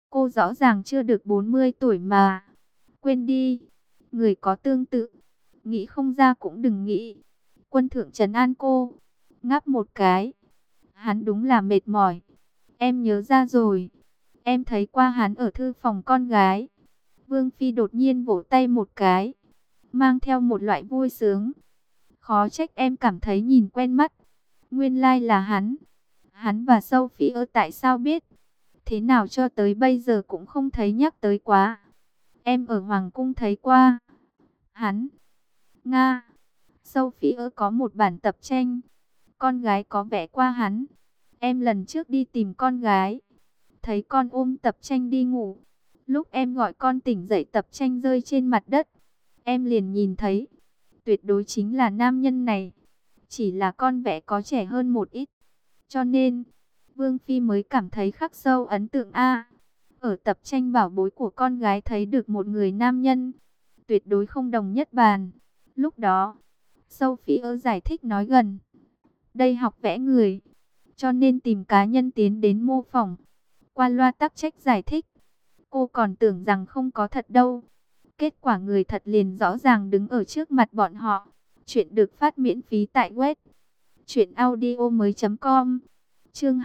Cô rõ ràng chưa được 40 tuổi mà. Quên đi, người có tương tự. Nghĩ không ra cũng đừng nghĩ. Quân thượng trấn an cô. Ngáp một cái. Hắn đúng là mệt mỏi. Em nhớ ra rồi. Em thấy qua hắn ở thư phòng con gái. Vương Phi đột nhiên vỗ tay một cái, mang theo một loại vui sướng. Khó trách em cảm thấy nhìn quen mắt. Nguyên lai là hắn. Hắn và Sophie tại sao biết? Thế nào cho tới bây giờ cũng không thấy nhắc tới quá. Em ở Hoàng cung thấy qua. Hắn. Nga. Sophie có một bản tập tranh. Con gái có vẽ qua hắn. Em lần trước đi tìm con gái, thấy con ôm tập tranh đi ngủ. Lúc em gọi con tỉnh dậy tập tranh rơi trên mặt đất. Em liền nhìn thấy. Tuyệt đối chính là nam nhân này. Chỉ là con vẽ có trẻ hơn một ít. Cho nên, Vương Phi mới cảm thấy khắc sâu ấn tượng ở tập tranh bảo bối của con gái thấy được một người nam nhân. Tuyệt đối không đồng nhất bàn. Lúc đó, Sophie giải thích nói gần. Đây học vẽ người. Cho nên tìm cá nhân tiến đến mô phỏng. Qua loa tắc trách giải thích. Cô còn tưởng rằng không có thật đâu. Kết quả người thật liền rõ ràng đứng ở trước mặt bọn họ. Chuyện được phát miễn phí tại web truyệnaudiomoi.com. Chương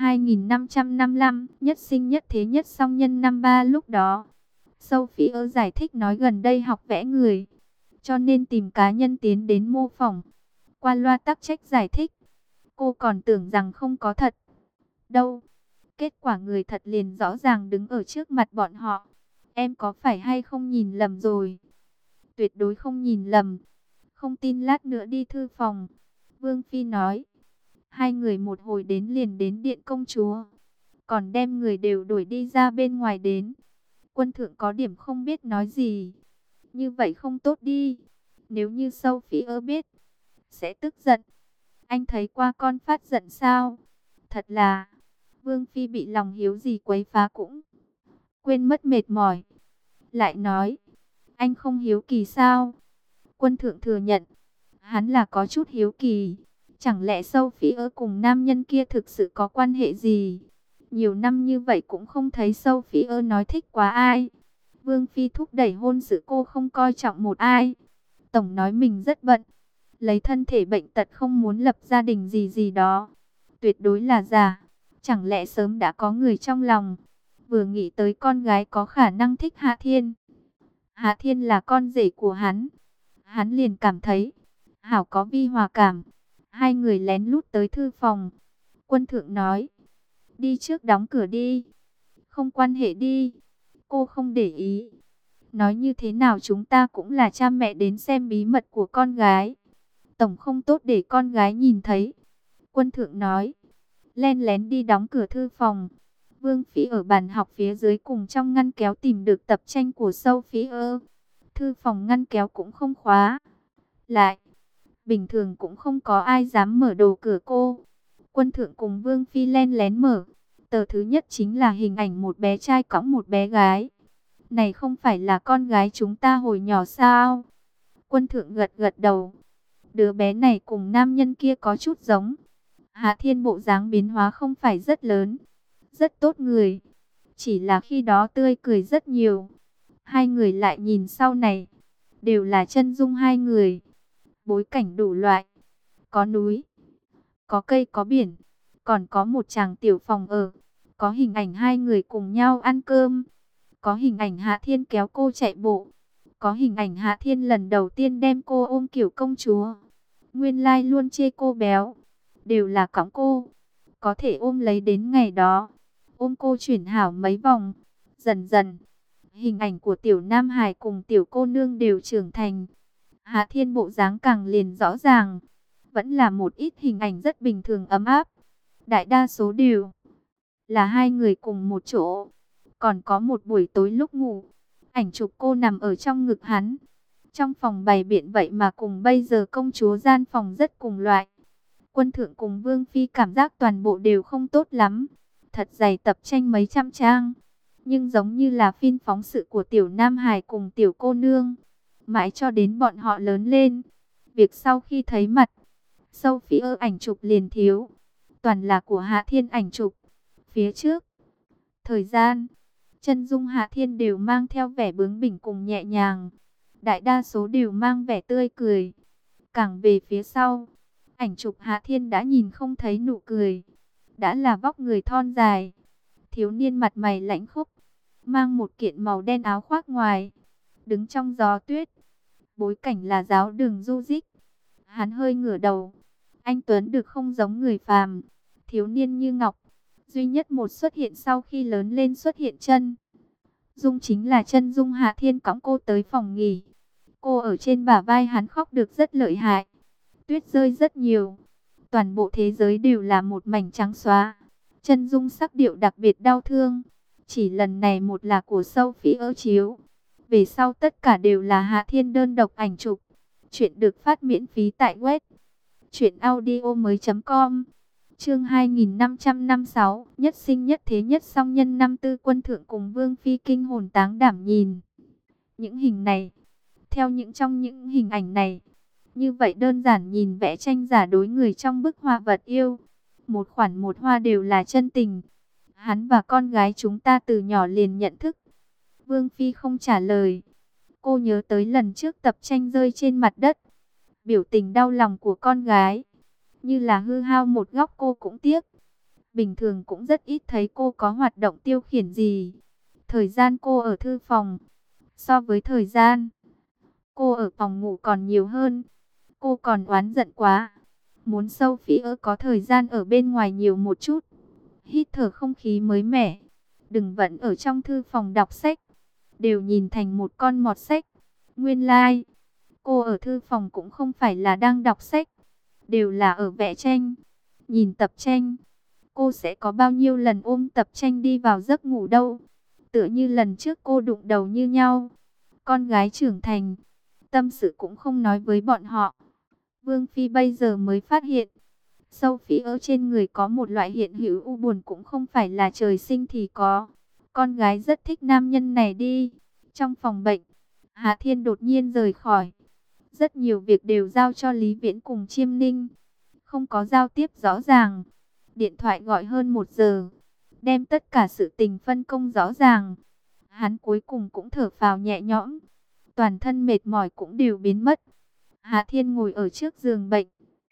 2555, nhất sinh nhất thế nhất song nhân năm ba. Lúc đó, Sophie giải thích nói gần đây học vẽ người, cho nên tìm cá nhân tiến đến mô phỏng. Qua loa tắc trách giải thích. Cô còn tưởng rằng không có thật đâu. Kết quả người thật liền rõ ràng đứng ở trước mặt bọn họ. Em có phải hay không nhìn lầm rồi? Tuyệt đối không nhìn lầm. Không tin lát nữa đi thư phòng. Vương Phi nói. Hai người một hồi đến liền đến điện công chúa. Còn đem người đều đuổi đi ra bên ngoài đến. Quân thượng có điểm không biết nói gì. Như vậy không tốt đi. Nếu như Sophie biết, sẽ tức giận. Anh thấy qua con phát giận sao? Thật là, Vương Phi bị lòng hiếu gì quấy phá cũng quên mất mệt mỏi. Lại nói, anh không hiếu kỳ sao? Quân thượng thừa nhận, hắn là có chút hiếu kỳ. Chẳng lẽ Sophie cùng nam nhân kia thực sự có quan hệ gì? Nhiều năm như vậy cũng không thấy Sophie nói thích quá ai. Vương Phi thúc đẩy hôn sự cô không coi trọng một ai. Tổng nói mình rất bận, lấy thân thể bệnh tật không muốn lập gia đình gì gì đó. Tuyệt đối là giả. Chẳng lẽ sớm đã có người trong lòng? Vừa nghĩ tới con gái có khả năng thích Hạ Thiên. Hạ Thiên là con rể của hắn. Hắn liền cảm thấy hảo có vi hòa cảm. Hai người lén lút tới thư phòng. Quân thượng nói, đi trước đóng cửa đi. Không quan hệ đi. Cô không để ý. Nói như thế nào chúng ta cũng là cha mẹ đến xem bí mật của con gái. Tổng không tốt để con gái nhìn thấy. Quân thượng nói, len lén đi đóng cửa thư phòng. Vương Phi ở bàn học phía dưới cùng trong ngăn kéo tìm được tập tranh của Sophie. Thư phòng ngăn kéo cũng không khóa lại. Bình thường cũng không có ai dám mở đồ cửa cô. Quân thượng cùng Vương Phi len lén mở. Tờ thứ nhất chính là hình ảnh một bé trai cõng một bé gái. Này không phải là con gái chúng ta hồi nhỏ sao? Quân thượng gật gật đầu. Đứa bé này cùng nam nhân kia có chút giống. Hạ Thiên bộ dáng biến hóa không phải rất lớn. Rất tốt người. Chỉ là khi đó tươi cười rất nhiều. Hai người lại nhìn sau này. Đều là chân dung hai người. Bối cảnh đủ loại. Có núi, có cây, có biển. Còn có một chàng tiểu phòng ở. Có hình ảnh hai người cùng nhau ăn cơm. Có hình ảnh Hạ Thiên kéo cô chạy bộ. Có hình ảnh Hạ Thiên lần đầu tiên đem cô ôm kiểu công chúa. Nguyên lai luôn chê cô béo. Đều là cõng cô. Có thể ôm lấy đến ngày đó. Ôm cô chuyển hảo mấy vòng. Dần dần, hình ảnh của tiểu Nam Hải cùng tiểu cô nương đều trưởng thành. Hạ Thiên bộ dáng càng liền rõ ràng. Vẫn là một ít hình ảnh rất bình thường ấm áp. Đại đa số đều là hai người cùng một chỗ. Còn có một buổi tối lúc ngủ, ảnh chụp cô nằm ở trong ngực hắn. Trong phòng bày biện vậy mà cùng bây giờ công chúa gian phòng rất cùng loại. Quân thượng cùng Vương Phi cảm giác toàn bộ đều không tốt lắm. Thật dày tập tranh mấy trăm trang. Nhưng giống như là phim phóng sự của tiểu Nam Hải cùng tiểu cô nương. Mãi cho đến bọn họ lớn lên. Việc sau khi thấy mặt, Sophie ảnh chụp liền thiếu. Toàn là của Hạ Thiên ảnh chụp. Phía trước, thời gian Chân dung Hạ Thiên đều mang theo vẻ bướng bỉnh cùng nhẹ nhàng. Đại đa số đều mang vẻ tươi cười. Càng về phía sau, ảnh chụp Hạ Thiên đã nhìn không thấy nụ cười. Đã là vóc người thon dài. Thiếu niên mặt mày lãnh khốc, mang một kiện màu đen áo khoác ngoài. Đứng trong gió tuyết. Bối cảnh là giáo đường du dích. Hắn hơi ngửa đầu. Anh Tuấn được không giống người phàm. Thiếu niên như ngọc. Duy nhất một xuất hiện sau khi lớn lên xuất hiện chân dung, chính là chân dung Hạ Thiên cõng cô tới phòng nghỉ. Cô ở trên bả vai hắn khóc được rất lợi hại. Tuyết rơi rất nhiều. Toàn bộ thế giới đều là một mảnh trắng xóa. Chân dung sắc điệu đặc biệt đau thương. Chỉ lần này một là của Sophie chiếu. Về sau tất cả đều là Hạ Thiên đơn độc ảnh chụp. Chuyện được phát miễn phí tại web truyệnaudiomoi.com. Chương 2556, nhất sinh nhất thế nhất song nhân năm tư quân thượng cùng Vương phi kinh hồn táng đảm nhìn. Những hình này, theo trong những hình ảnh này, như vậy đơn giản nhìn vẽ tranh giả đối người trong bức họa vật yêu. Một khoản một hoa đều là chân tình. Hắn và con gái chúng ta từ nhỏ liền nhận thức. Vương phi không trả lời. Cô nhớ tới lần trước tập tranh rơi trên mặt đất. Biểu tình đau lòng của con gái. Như là hư hao một góc cô cũng tiếc. Bình thường cũng rất ít thấy cô có hoạt động tiêu khiển gì. Thời gian cô ở thư phòng, so với thời gian cô ở phòng ngủ còn nhiều hơn. Cô còn oán giận quá. Muốn Sophie có thời gian ở bên ngoài nhiều một chút. Hít thở không khí mới mẻ. Đừng vẫn ở trong thư phòng đọc sách. Đều nhìn thành một con mọt sách. Nguyên lai, cô ở thư phòng cũng không phải là đang đọc sách. Đều là ở vẽ tranh. Nhìn tập tranh. Cô sẽ có bao nhiêu lần ôm tập tranh đi vào giấc ngủ đâu. Tựa như lần trước cô đụng đầu như nhau. Con gái trưởng thành. Tâm sự cũng không nói với bọn họ. Vương phi bây giờ mới phát hiện. Sophie ở trên người có một loại hiện hữu u buồn cũng không phải là trời sinh thì có. Con gái rất thích nam nhân này đi. Trong phòng bệnh, Hạ Thiên đột nhiên rời khỏi. Rất nhiều việc đều giao cho Lý Viễn cùng Chiêm Ninh. Không có giao tiếp rõ ràng. Điện thoại gọi hơn 1 giờ. Đem tất cả sự tình phân công rõ ràng. Hắn cuối cùng cũng thở phào nhẹ nhõm. Toàn thân mệt mỏi cũng đều biến mất. Hạ Thiên ngồi ở trước giường bệnh.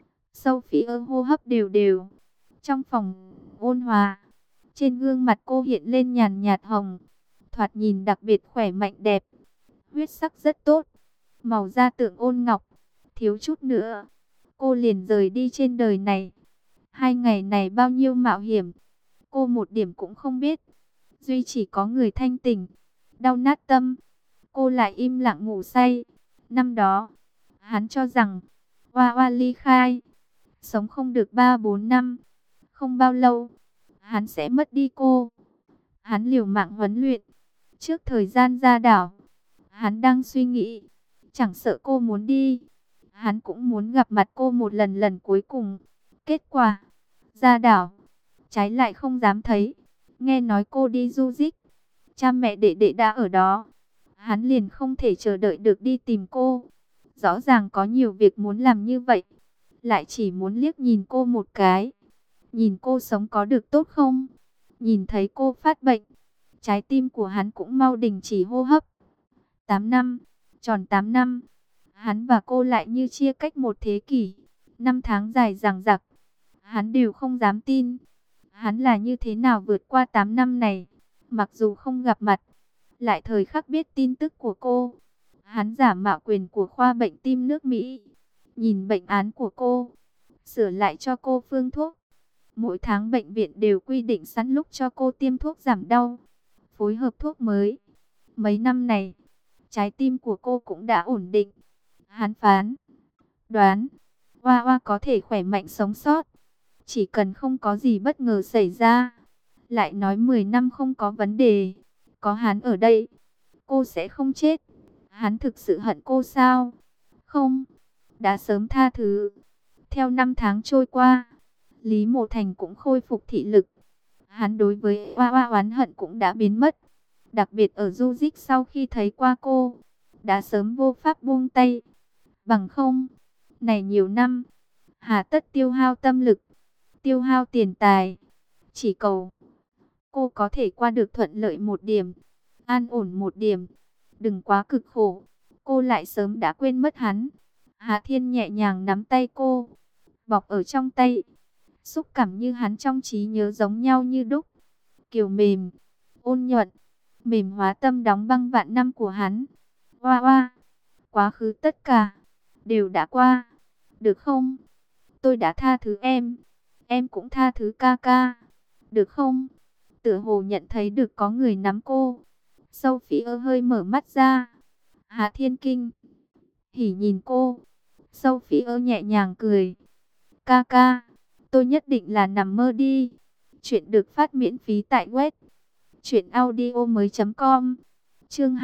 Sophie hô hấp đều đều. Trong phòng ôn hòa. Trên gương mặt cô hiện lên nhàn nhạt hồng. Thoạt nhìn đặc biệt khỏe mạnh đẹp. Huyết sắc rất tốt. Màu da tượng ôn ngọc. Thiếu chút nữa, cô liền rời đi trên đời này. 2 ngày này bao nhiêu mạo hiểm. Cô một điểm cũng không biết. Duy chỉ có người thanh tỉnh. Đau nát tâm. Cô lại im lặng ngủ say. Năm đó, hắn cho rằng Hoa Hoa ly khai. Sống không được 3-4 năm. Không bao lâu, hắn sẽ mất đi cô. Hắn liều mạng huấn luyện. Trước thời gian ra đảo, hắn đang suy nghĩ. Chẳng sợ cô muốn đi. Hắn cũng muốn gặp mặt cô một lần cuối cùng. Kết quả, ra đảo, trái lại không dám thấy. Nghe nói cô đi du dích. Cha mẹ đệ đệ đã ở đó. Hắn liền không thể chờ đợi được đi tìm cô. Rõ ràng có nhiều việc muốn làm như vậy. Lại chỉ muốn liếc nhìn cô một cái. Nhìn cô sống có được tốt không? Nhìn thấy cô phát bệnh. Trái tim của hắn cũng mau đình chỉ hô hấp. 8 năm, tròn 8 năm. Hắn và cô lại như chia cách một thế kỷ. 5 tháng dài dằng dặc. Hắn đều không dám tin. Hắn là như thế nào vượt qua 8 năm này. Mặc dù không gặp mặt, lại thời khắc biết tin tức của cô. Hắn giả mạo quyền của khoa bệnh tim nước Mỹ. Nhìn bệnh án của cô. Sửa lại cho cô phương thuốc. Mỗi tháng bệnh viện đều quy định sẵn lúc cho cô tiêm thuốc giảm đau. Phối hợp thuốc mới. Mấy năm này, trái tim của cô cũng đã ổn định. Hắn phán đoán Hoa Hoa có thể khỏe mạnh sống sót. Chỉ cần không có gì bất ngờ xảy ra. Lại nói 10 năm không có vấn đề. Có hắn ở đây, cô sẽ không chết. Hắn thực sự hận cô sao? Không, đã sớm tha thứ. Theo 5 tháng trôi qua, Lý Mộ Thành cũng khôi phục thị lực. Hắn đối với Hoa Hoa oán hận cũng đã biến mất. Đặc biệt ở du dích sau khi thấy qua cô, đã sớm vô pháp buông tay. Bằng không, này nhiều năm, hà tất tiêu hao tâm lực, tiêu hao tiền tài, chỉ cầu Cô có thể qua được thuận lợi một điểm, an ổn một điểm, đừng quá cực khổ. Cô lại sớm đã quên mất hắn. Hạ Thiên nhẹ nhàng nắm tay cô, bọc ở trong tay. Xúc cảm như hắn trong trí nhớ giống nhau như đúc. Kiều mềm, ôn nhuận, mềm hóa tâm đóng băng vạn năm của hắn. Oa oa, quá khứ tất cả đều đã qua, được không? Tôi đã tha thứ em cũng tha thứ ca ca, được không? Tựa hồ nhận thấy được có người nắm cô. Sophie hơi mở mắt ra. Hạ Thiên kinh hỉ nhìn cô. Sophie nhẹ nhàng cười. Ca ca, tôi nhất định là nằm mơ đi. Chuyện được phát miễn phí tại web truyệnaudiomoi.com. Chương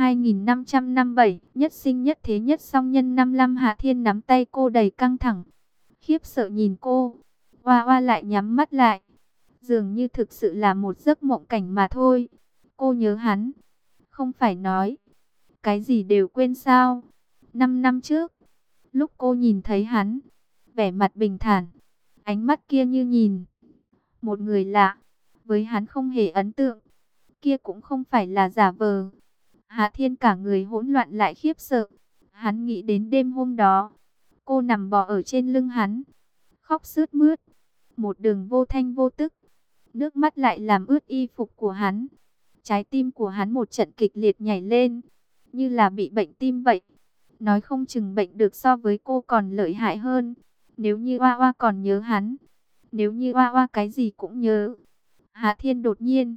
2557, nhất sinh nhất thế nhất song nhân 55. Hạ Thiên nắm tay cô đầy căng thẳng, khiếp sợ nhìn cô. Oa oa lại nhắm mắt lại. Dường như thực sự là một giấc mộng cảnh mà thôi. Cô nhớ hắn, không phải nói cái gì đều quên sao? 5 năm trước, lúc cô nhìn thấy hắn, vẻ mặt bình thản, ánh mắt kia như nhìn một người lạ, với hắn không hề ấn tượng, kia cũng không phải là giả vờ. Hạ Thiên cả người hỗn loạn lại khiếp sợ. Hắn nghĩ đến đêm hôm đó, cô nằm bò ở trên lưng hắn, khóc sướt mướt, một đường vô thanh vô tức, nước mắt lại làm ướt y phục của hắn. Trái tim của hắn một trận kịch liệt nhảy lên, như là bị bệnh tim vậy. Nói không chừng bệnh được so với cô còn lợi hại hơn. Nếu như Oa Oa còn nhớ hắn, nếu như Oa Oa cái gì cũng nhớ. Hạ Thiên đột nhiên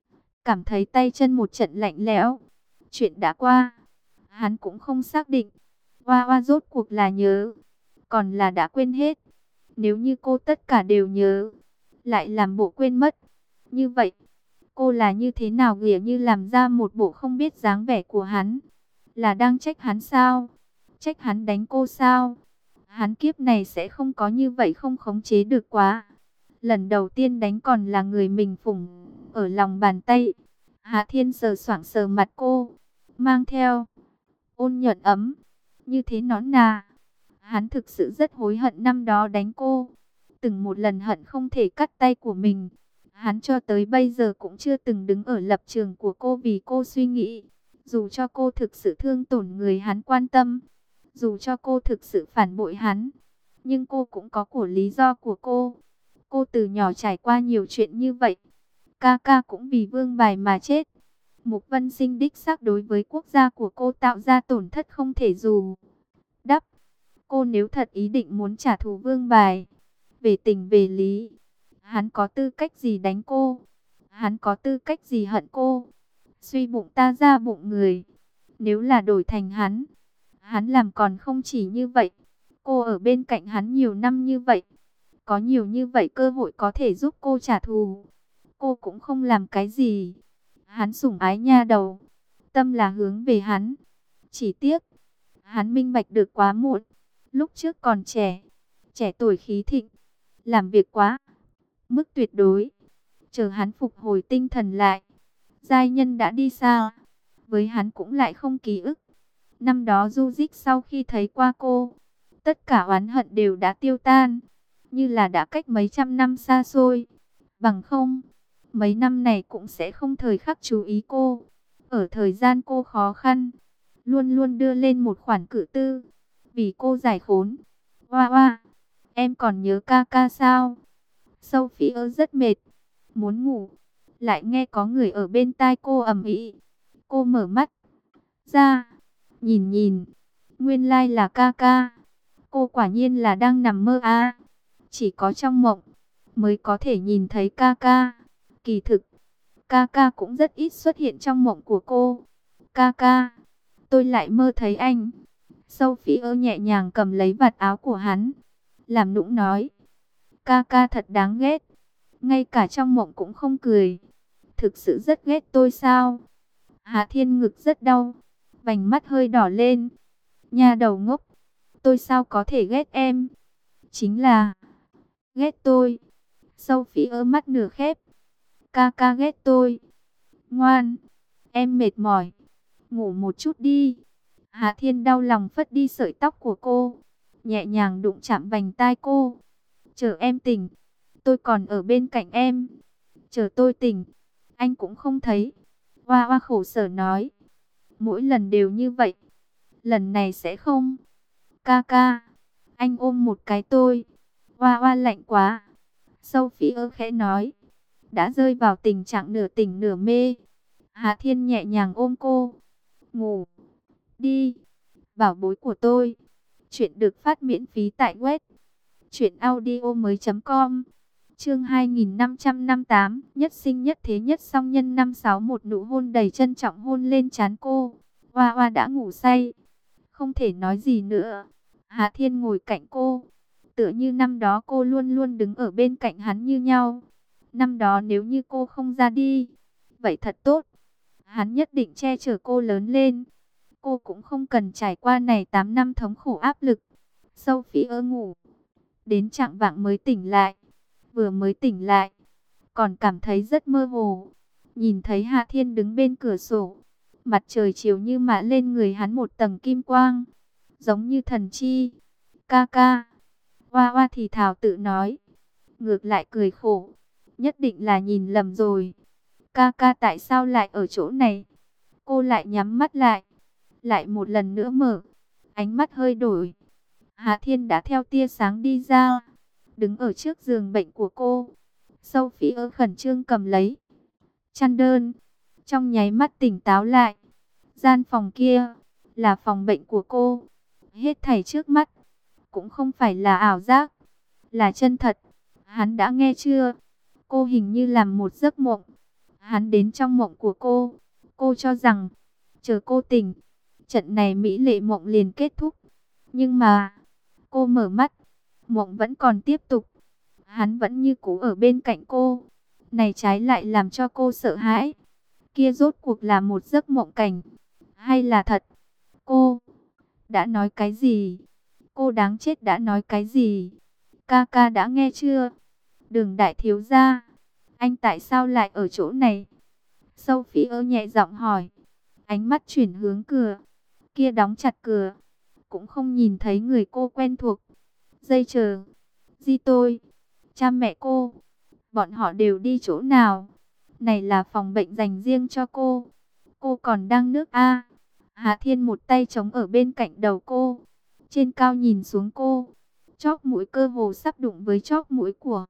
cảm thấy tay chân một trận lạnh lẽo. Chuyện đã qua, hắn cũng không xác định Oa Oa rốt cuộc là nhớ, còn là đã quên hết. Nếu như cô tất cả đều nhớ, lại làm bộ quên mất, như vậy cô là như thế nào? Ghìa như làm ra một bộ không biết dáng vẻ của hắn. Là đang trách hắn sao? Trách hắn đánh cô sao? Hắn kiếp này sẽ không có như vậy, không khống chế được quá. Lần đầu tiên đánh còn là người mình phụng ở lòng bàn tay. Hạ Thiên sờ soạng sờ mặt cô, mang theo ôn nhuận ấm, như thế nõn nà. Hắn thực sự rất hối hận năm đó đánh cô, từng một lần hận không thể cắt tay của mình. Hắn cho tới bây giờ cũng chưa từng đứng ở lập trường của cô vì cô suy nghĩ. Dù cho cô thực sự thương tổn người hắn quan tâm, dù cho cô thực sự phản bội hắn, nhưng cô cũng có của lý do của cô. Cô từ nhỏ trải qua nhiều chuyện như vậy. Ca ca cũng vì vương bài mà chết. Mục Vân Sinh đích xác đối với quốc gia của cô tạo ra tổn thất không thể dù đắp. Cô nếu thật ý định muốn trả thù vương bài, về tình về lý, hắn có tư cách gì đánh cô? Hắn có tư cách gì hận cô? Suy bụng ta ra bụng người. Nếu là đổi thành hắn làm còn không chỉ như vậy. Cô ở bên cạnh hắn nhiều năm như vậy, có nhiều như vậy cơ hội có thể giúp cô trả thù, cô cũng không làm cái gì. Hắn sủng ái nha đầu, tâm là hướng về hắn. Chỉ tiếc, hắn minh bạch được quá muộn. Lúc trước còn trẻ, trẻ tuổi khí thịnh, làm việc quá mức tuyệt đối. Chờ hắn phục hồi tinh thần lại, giai nhân đã đi xa, với hắn cũng lại không ký ức. Năm đó du dích sau khi thấy qua cô, tất cả oán hận đều đã tiêu tan, như là đã cách mấy trăm năm xa xôi. Bằng không, mấy năm này cũng sẽ không thời khắc chú ý cô. Ở thời gian cô khó khăn, luôn luôn đưa lên một khoản cự tư, vì cô giải khốn. Oa oa, em còn nhớ ca ca sao? Sophie rất mệt, muốn ngủ, lại nghe có người ở bên tai cô ầm ĩ. Cô mở mắt ra, nhìn nhìn, nguyên lai là ca ca. Cô quả nhiên là đang nằm mơ à. Chỉ có trong mộng mới có thể nhìn thấy ca ca. Kỳ thực, ca ca cũng rất ít xuất hiện trong mộng của cô. Ca ca, tôi lại mơ thấy anh. Sophie nhẹ nhàng cầm lấy vạt áo của hắn, làm nũng nói. Ca ca thật đáng ghét, ngay cả trong mộng cũng không cười. Thực sự rất ghét tôi sao? Hạ Thiên ngực rất đau, vành mắt hơi đỏ lên. Nha đầu ngốc, tôi sao có thể ghét em? Chính là ghét tôi. Sophie mắt nửa khép. Ca ca ghét tôi. Ngoan, em mệt mỏi, ngủ một chút đi. Hạ Thiên đau lòng phất đi sợi tóc của cô, nhẹ nhàng đụng chạm vành tai cô. Chờ em tỉnh, tôi còn ở bên cạnh em. Chờ tôi tỉnh, Anh cũng không thấy. Hoa Hoa khổ sở nói. Mỗi lần đều như vậy. Lần này sẽ không. Ca ca. Anh ôm một cái tôi. Hoa Hoa lạnh quá. Sophie khẽ nói. Đã rơi vào tình trạng nửa tỉnh nửa mê. Hà Thiên nhẹ nhàng ôm cô. Ngủ. Đi. Bảo bối của tôi. Chuyện được phát miễn phí tại web. truyệnaudiomoi.com. Chương 2558, nhất sinh nhất thế nhất song nhân 561, nụ hôn đầy trân trọng hôn lên trán cô. Hoa Hoa đã ngủ say, không thể nói gì nữa. Hà Thiên ngồi cạnh cô, tựa như năm đó cô luôn luôn đứng ở bên cạnh hắn như nhau. Năm đó nếu như cô không ra đi, vậy thật tốt. Hắn nhất định che chở cô lớn lên. Cô cũng không cần trải qua này 8 năm thống khổ áp lực. Sophie ngủ đến chạng vạng mới tỉnh lại. Vừa mới tỉnh lại, còn cảm thấy rất mơ hồ. Nhìn thấy Hạ Thiên đứng bên cửa sổ, mặt trời chiếu như mạ lên người hắn một tầng kim quang, giống như thần chi. Ca ca. Hoa Hoa thì thào tự nói, ngược lại cười khổ, nhất định là nhìn lầm rồi. Ca ca tại sao lại ở chỗ này? Cô lại nhắm mắt lại một lần nữa mở, ánh mắt hơi đổi. Hạ Thiên đã theo tia sáng đi ra, đứng ở trước giường bệnh của cô. Sophie khẩn trương cầm lấy chăn đơn, trong nháy mắt tỉnh táo lại. Gian phòng kia là phòng bệnh của cô. Hết thảy trước mắt cũng không phải là ảo giác, là chân thật. Hắn đã nghe chưa? Cô hình như làm một giấc mộng. Hắn đến trong mộng của cô. Cô cho rằng chờ cô tỉnh, trận này mỹ lệ mộng liền kết thúc. Nhưng mà cô mở mắt, mộng vẫn còn tiếp tục. Hắn vẫn như cũ ở bên cạnh cô. Này trái lại làm cho cô sợ hãi. Kia rốt cuộc là một giấc mộng cảnh, hay là thật? Cô đã nói cái gì? Cô đáng chết đã nói cái gì? Ca ca đã nghe chưa? Đường đại thiếu gia, anh tại sao lại ở chỗ này? Sophie nhẹ giọng hỏi. Ánh mắt chuyển hướng cửa. Kia đóng chặt cửa. Cũng không nhìn thấy người cô quen thuộc. Dây chờ. Di tôi. Cha mẹ cô. Bọn họ đều đi chỗ nào? Này là phòng bệnh dành riêng cho cô. Cô còn đang nước A. Hạ Thiên một tay chống ở bên cạnh đầu cô. Trên cao nhìn xuống cô. Chóp mũi cơ hồ sắp đụng với chóp mũi của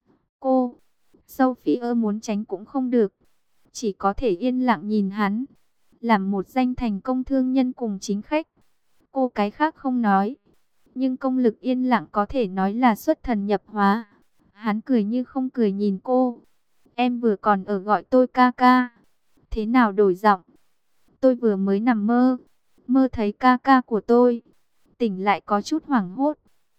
cô. Sophie muốn tránh cũng không được. Chỉ có thể yên lặng nhìn hắn. Làm một danh thành công thương nhân cùng chính khách. Cô cái khác không nói. Nhưng công lực yên lặng có thể nói là xuất thần nhập hóa. Hắn cười như không cười nhìn cô. Em vừa còn ở gọi tôi ca ca. Thế nào đổi giọng? Tôi vừa mới nằm mơ. Mơ thấy ca ca của tôi. Tỉnh lại có chút hoảng hốt.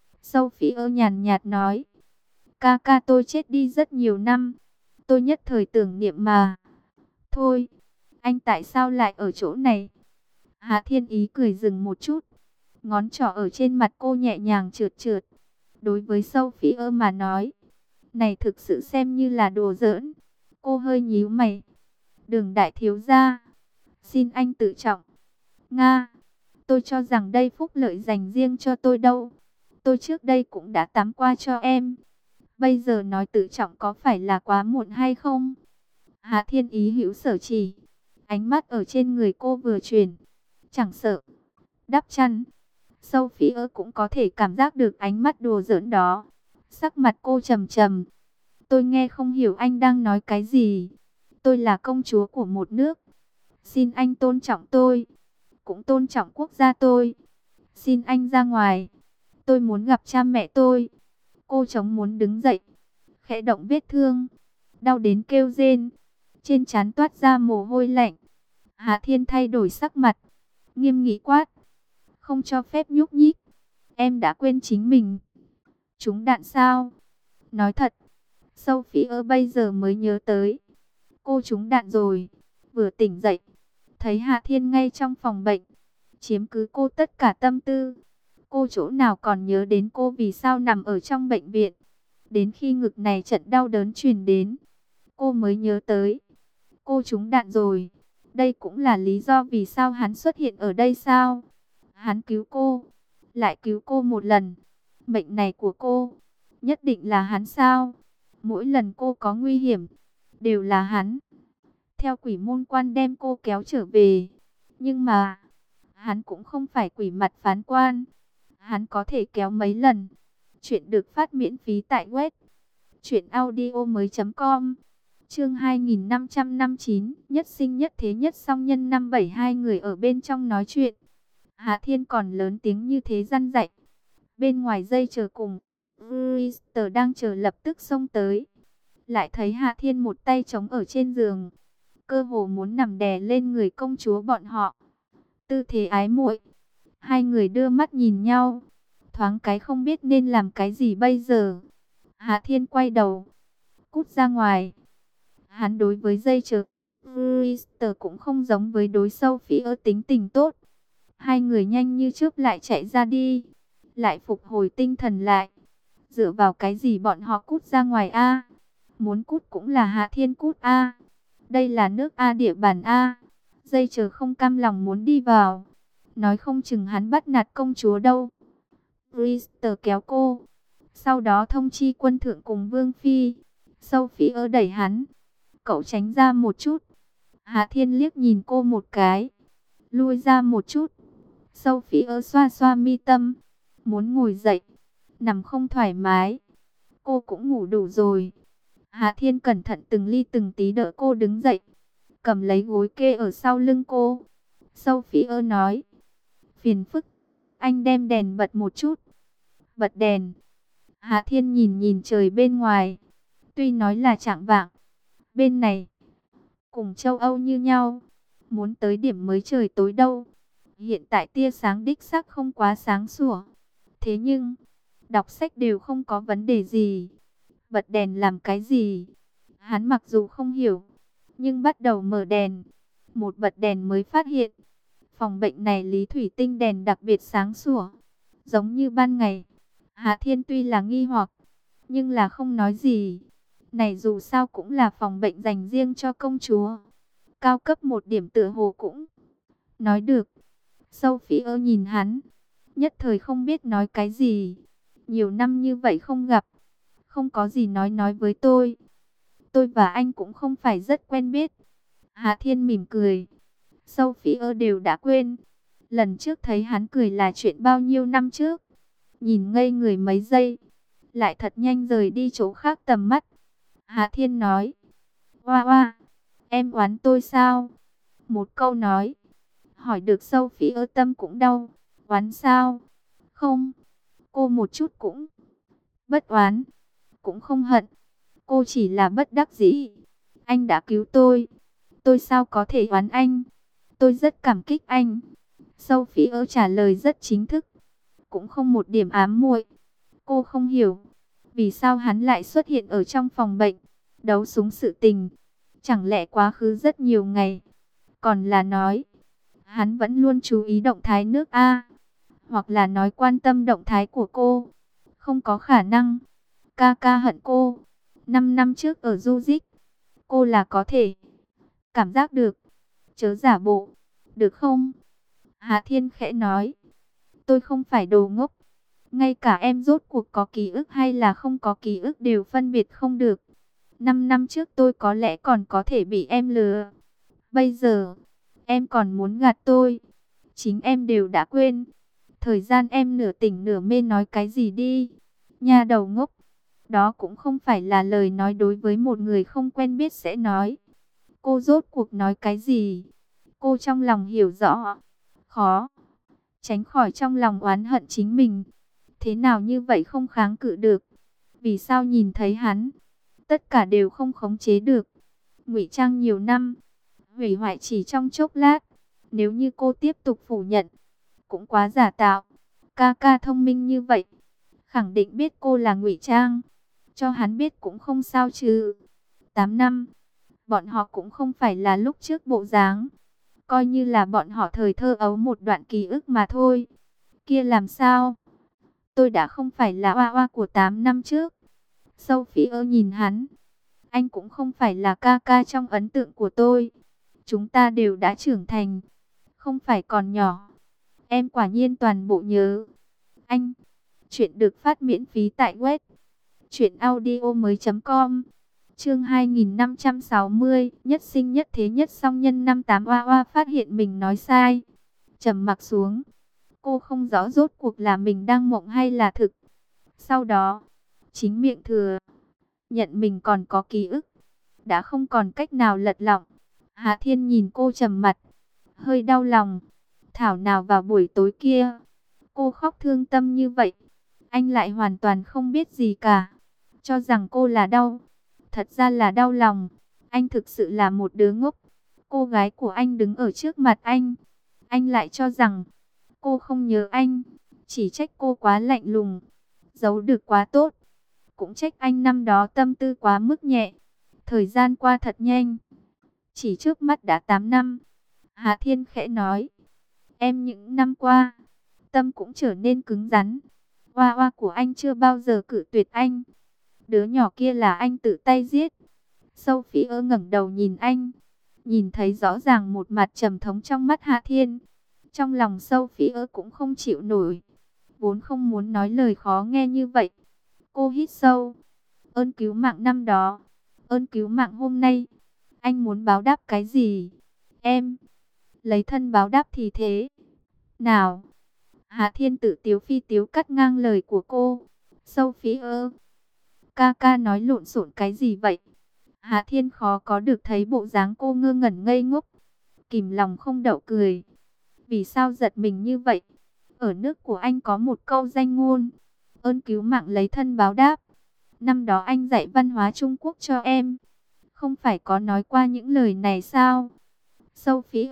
Sophie nhàn nhạt nói. Ca ca tôi chết đi rất nhiều năm. Tôi nhất thời tưởng niệm mà. Thôi, anh tại sao lại ở chỗ này? Hạ Thiên Ý cười dừng một chút. Ngón trỏ ở trên mặt cô nhẹ nhàng trượt trượt. Đối với Sophie mà nói, này thực sự xem như là đùa giỡn. Cô hơi nhíu mày. Đường đại thiếu gia, xin anh tự trọng. Nga, tôi cho rằng đây phúc lợi dành riêng cho tôi đâu. Tôi trước đây cũng đã tắm qua cho em. Bây giờ nói tự trọng có phải là quá muộn hay không? Hạ Thiên Ý hữu sở chỉ. Ánh mắt ở trên người cô vừa chuyển. Chẳng sợ. Đắp chăn. Sophie cũng có thể cảm giác được ánh mắt đùa giỡn đó. Sắc mặt cô trầm trầm. Tôi nghe không hiểu anh đang nói cái gì. Tôi là công chúa của một nước. Xin anh tôn trọng tôi. Cũng tôn trọng quốc gia tôi. Xin anh ra ngoài. Tôi muốn gặp cha mẹ tôi. Cô chống muốn đứng dậy. Khẽ động vết thương. Đau đến kêu rên. Trên trán toát ra mồ hôi lạnh. Hạ Thiên thay đổi sắc mặt. Nghiêm nghị quát. Không cho phép nhúc nhích. Em đã quên chính mình. Trúng đạn sao? Nói thật. Sophie bây giờ mới nhớ tới. Cô trúng đạn rồi. Vừa tỉnh dậy. Thấy Hạ Thiên ngay trong phòng bệnh. Chiếm cứ cô tất cả tâm tư. Cô chỗ nào còn nhớ đến cô vì sao nằm ở trong bệnh viện. Đến khi ngực này trận đau đớn truyền đến. Cô mới nhớ tới. Cô trúng đạn rồi. Đây cũng là lý do vì sao hắn xuất hiện ở đây sao? Hắn cứu cô. Lại cứu cô một lần. Bệnh này của cô. Nhất định là hắn sao? Mỗi lần cô có nguy hiểm. Đều là hắn. theo quỷ môn quan đem cô kéo trở về. Nhưng mà, hắn cũng không phải quỷ mặt phán quan. Hắn có thể kéo mấy lần. Chuyện được phát miễn phí tại web truyệnaudiomoi.com. Chương 2559, nhất sinh nhất thế nhất song nhân. Năm 72 người ở bên trong nói chuyện. Hạ Thiên còn lớn tiếng như thế răn dạy. Bên ngoài dây chờ cùng, Brewster đang chờ lập tức xông tới. Lại thấy Hạ Thiên một tay chống ở trên giường, cơ hồ muốn nằm đè lên người công chúa bọn họ. Tư thế ái muội. Hai người đưa mắt nhìn nhau, thoáng cái không biết nên làm cái gì bây giờ. Hạ Thiên quay đầu, cút ra ngoài. Hắn đối với dây chờ Brewster cũng không giống với đối Sophie tính tình tốt. Hai người nhanh như chớp lại chạy ra đi, lại phục hồi tinh thần lại. Dựa vào cái gì bọn họ cút ra ngoài a? Muốn cút cũng là Hạ Thiên cút a. Đây là nước A, địa bàn A. Dây chờ không cam lòng muốn đi vào. Nói không chừng hắn bắt nạt công chúa đâu. Brewster kéo cô. Sau đó thông chi quân thượng cùng Vương Phi. Sophie đẩy hắn. Cậu tránh ra một chút. Hạ Thiên liếc nhìn cô một cái. Lui ra một chút. Sophie xoa xoa mi tâm. Muốn ngồi dậy. Nằm không thoải mái. Cô cũng ngủ đủ rồi. Hạ Thiên cẩn thận từng ly từng tí đỡ cô đứng dậy. Cầm lấy gối kê ở sau lưng cô. Sophie nói. Phiền phức. Anh đem đèn bật một chút. Bật đèn. Hạ Thiên nhìn nhìn trời bên ngoài. Tuy nói là chạng vạng, bên này cùng châu Âu như nhau. Muốn tới điểm mới trời tối đâu. Hiện tại tia sáng đích xác không quá sáng sủa. Thế nhưng, đọc sách đều không có vấn đề gì. Bật đèn làm cái gì? Hắn mặc dù không hiểu, nhưng bắt đầu mở đèn. Một bật đèn mới phát hiện, phòng bệnh này lý thủy tinh đèn đặc biệt sáng sủa, giống như ban ngày. Hạ Thiên tuy là nghi hoặc, nhưng là không nói gì. Này dù sao cũng là phòng bệnh dành riêng cho công chúa. Cao cấp một điểm tựa hồ cũng nói được. Sophie nhìn hắn, nhất thời không biết nói cái gì. Nhiều năm như vậy không gặp, không có gì nói với tôi. Tôi và anh cũng không phải rất quen biết. Hạ Thiên mỉm cười. Sophie đều đã quên. Lần trước thấy hắn cười là chuyện bao nhiêu năm trước. Nhìn ngây người mấy giây, lại thật nhanh rời đi chỗ khác tầm mắt. Hạ Thiên nói. Oa oa, em oán tôi sao? Một câu nói, hỏi được Sophie tâm cũng đau. Oán sao? Không, cô một chút cũng bất oán, cũng không hận. Cô chỉ là bất đắc dĩ. Anh đã cứu tôi sao có thể oán anh? Tôi rất cảm kích anh. Sophie trả lời rất chính thức, cũng không một điểm ám muội. Cô không hiểu, vì sao hắn lại xuất hiện ở trong phòng bệnh, đấu súng sự tình. Chẳng lẽ quá khứ rất nhiều ngày, còn là nói, hắn vẫn luôn chú ý động thái nước A, hoặc là nói quan tâm động thái của cô. Không có khả năng. Ca ca hận cô. 5 năm trước ở Du Dích, cô là có thể cảm giác được. Chớ giả bộ, được không? Hạ Thiên khẽ nói. Tôi không phải đồ ngốc. Ngay cả em rốt cuộc có ký ức hay là không có ký ức đều phân biệt không được. 5 năm trước tôi có lẽ còn có thể bị em lừa. Bây giờ, em còn muốn gạt tôi. Chính em đều đã quên. Thời gian em nửa tỉnh nửa mê nói cái gì đi. Nha đầu ngốc. Đó cũng không phải là lời nói đối với một người không quen biết sẽ nói. Cô rốt cuộc nói cái gì? Cô trong lòng hiểu rõ. Khó tránh khỏi trong lòng oán hận chính mình. Thế nào như vậy không kháng cự được? Vì sao nhìn thấy hắn, tất cả đều không khống chế được? Ngụy trang nhiều năm, hủy hoại chỉ trong chốc lát. Nếu như cô tiếp tục phủ nhận, cũng quá giả tạo. Ca ca thông minh như vậy, khẳng định biết cô là ngụy trang. Cho hắn biết cũng không sao chứ. 8 năm, bọn họ cũng không phải là lúc trước bộ dáng. Coi như là bọn họ thời thơ ấu một đoạn ký ức mà thôi. Kia làm sao? Tôi đã không phải là oa oa của 8 năm trước. Sophie nhìn hắn. Anh cũng không phải là ca ca trong ấn tượng của tôi. Chúng ta đều đã trưởng thành, không phải còn nhỏ. Em quả nhiên toàn bộ nhớ. Anh, chuyện được phát miễn phí tại web truyệnaudiomoi.com. Chương 2560, nhất sinh nhất thế nhất song nhân năm. Tám Oa Oa phát hiện mình nói sai, trầm mặc xuống. Cô không rõ rốt cuộc là mình đang mộng hay là thực. Sau đó, chính miệng thừa nhận mình còn có ký ức, đã không còn cách nào lật lọng. Hạ Thiên nhìn cô trầm mặt, hơi đau lòng. Thảo nào vào buổi tối kia, cô khóc thương tâm như vậy, anh lại hoàn toàn không biết gì cả, cho rằng cô là đau, thật ra là đau lòng. Anh thực sự là một đứa ngốc. Cô gái của anh đứng ở trước mặt anh lại cho rằng cô không nhớ anh, chỉ trách cô quá lạnh lùng, giấu được quá tốt, cũng trách anh năm đó tâm tư quá mức nhẹ. Thời gian qua thật nhanh, chỉ trước mắt đã 8 năm. Hạ Thiên khẽ nói, em những năm qua, tâm cũng trở nên cứng rắn. Oa Oa của anh chưa bao giờ cự tuyệt anh. Đứa nhỏ kia là anh tự tay giết. Sophie ngẩng đầu nhìn anh, nhìn thấy rõ ràng một mặt trầm thống trong mắt Hạ Thiên. Trong lòng Sophie cũng không chịu nổi, vốn không muốn nói lời khó nghe như vậy. Cô hít sâu, ơn cứu mạng năm đó, ơn cứu mạng hôm nay, anh muốn báo đáp cái gì? Em lấy thân báo đáp thì thế nào? Hạ Thiên tự tiếu phi tiếu cắt ngang lời của cô. Sophie ca ca nói lộn xộn cái gì vậy? Hạ Thiên khó có được thấy bộ dáng cô ngơ ngẩn ngây ngốc, kìm lòng không đậu cười. Vì sao giật mình như vậy? Ở nước của anh có một câu danh ngôn, ơn cứu mạng lấy thân báo đáp. Năm đó anh dạy văn hóa Trung Quốc cho em, không phải có nói qua những lời này sao? Sophie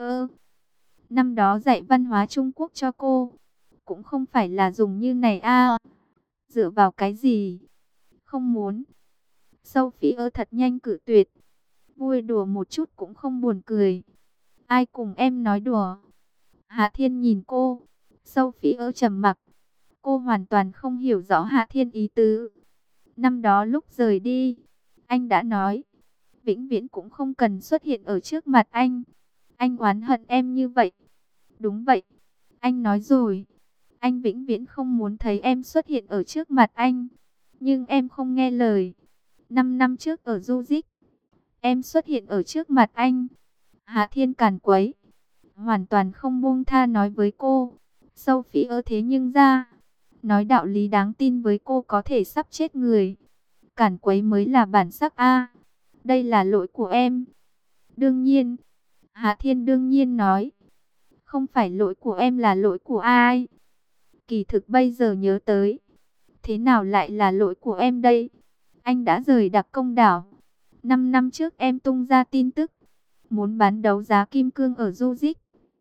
năm đó dạy văn hóa Trung Quốc cho cô, cũng không phải là dùng như này à? Dựa vào cái gì? Không muốn. Sophie thật nhanh cự tuyệt. Vui đùa một chút cũng không buồn cười. Ai cùng em nói đùa? Hạ Thiên nhìn cô. Sophie trầm mặc. Cô hoàn toàn không hiểu rõ Hạ Thiên ý tứ. Năm đó lúc rời đi, anh đã nói, vĩnh viễn cũng không cần xuất hiện ở trước mặt anh. Anh oán hận em như vậy. Đúng vậy, anh nói rồi. Anh vĩnh viễn không muốn thấy em xuất hiện ở trước mặt anh. Nhưng em không nghe lời. 5 năm trước ở Du Dích, em xuất hiện ở trước mặt anh. Hạ Thiên càn quấy, hoàn toàn không buông tha nói với cô. Sophie thế nhưng ra, nói đạo lý đáng tin với cô có thể sắp chết người. Càn quấy mới là bản sắc a. Đây là lỗi của em. Đương nhiên, Hạ Thiên đương nhiên nói, không phải lỗi của em là lỗi của ai. Kỳ thực bây giờ nhớ tới, thế nào lại là lỗi của em đây? Anh đã rời Đặc Công Đảo. 5 năm trước em tung ra tin tức, muốn bán đấu giá kim cương ở Du Dích.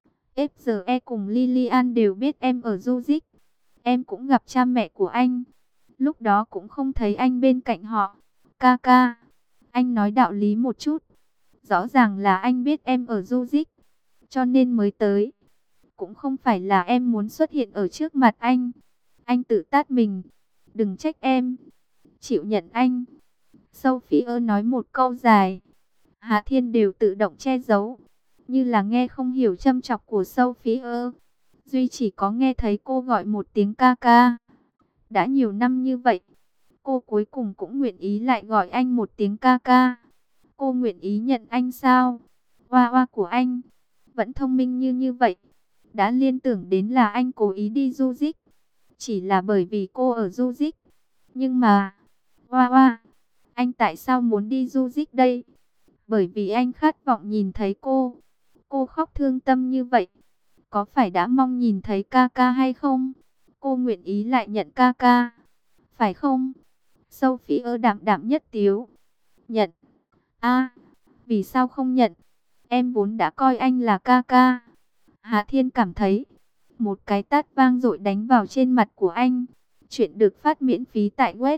FGE cùng Lilian đều biết em ở Du Dích. Em cũng gặp cha mẹ của anh. Lúc đó cũng không thấy anh bên cạnh họ. Ca ca, anh nói đạo lý một chút. Rõ ràng là anh biết em ở Du Dích, cho nên mới tới. Cũng không phải là em muốn xuất hiện ở trước mặt anh. Anh tự tát mình. Đừng trách em. Chịu nhận anh. Sophie nói một câu dài. Hạ Thiên đều tự động che giấu, như là nghe không hiểu châm chọc của Sophie. Duy chỉ có nghe thấy cô gọi một tiếng ca ca. Đã nhiều năm như vậy, cô cuối cùng cũng nguyện ý lại gọi anh một tiếng ca ca. Cô nguyện ý nhận anh sao? Oa oa của anh vẫn thông minh như vậy, đã liên tưởng đến là anh cố ý đi Du Dích, chỉ là bởi vì cô ở Du Dích. Nhưng mà, oa oa, anh tại sao muốn đi Du Dích đây? Bởi vì anh khát vọng nhìn thấy cô. Cô khóc thương tâm như vậy, có phải đã mong nhìn thấy ca ca hay không? Cô nguyện ý lại nhận ca ca, phải không? Sophie đạm đạm nhất tiếu. Nhận. A, vì sao không nhận? Em vốn đã coi anh là ca ca. Hạ Thiên cảm thấy một cái tát vang dội đánh vào trên mặt của anh. Chuyện được phát miễn phí tại web